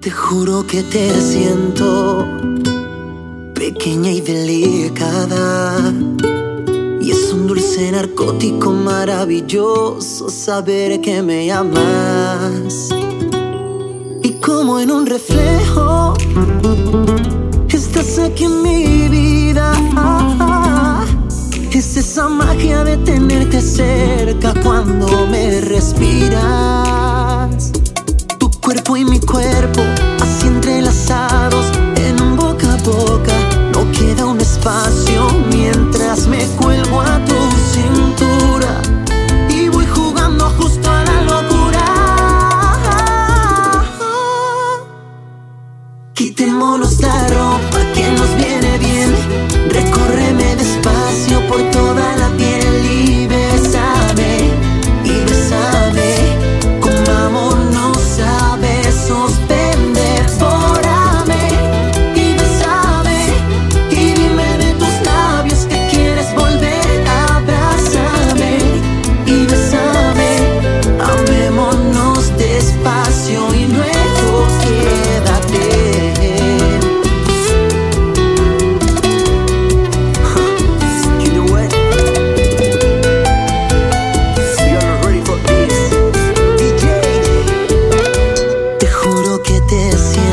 Te juro que te siento pequeña y delicada, y es un dulce narcótico maravilloso saber que me amas. Y como en un reflejo estás aquí en mi vida. Es esa magia de tenerte cerca cuando me respiras. Tu cuerpo y mi cuerpo así entrelazados en un boca a boca. No queda un espacio mientras me cuelgo a tu cintura y voy jugando justo a la locura. Quitémonos la ropa que nos viene bien. Recórreme despacio por toda la piel y bésame, comámonos a besos, ven, devórame y bésame, y dime de tus labios que quieres volver, abrázame y bésame, amémonos despacio y luego quédate. Te juro que te siento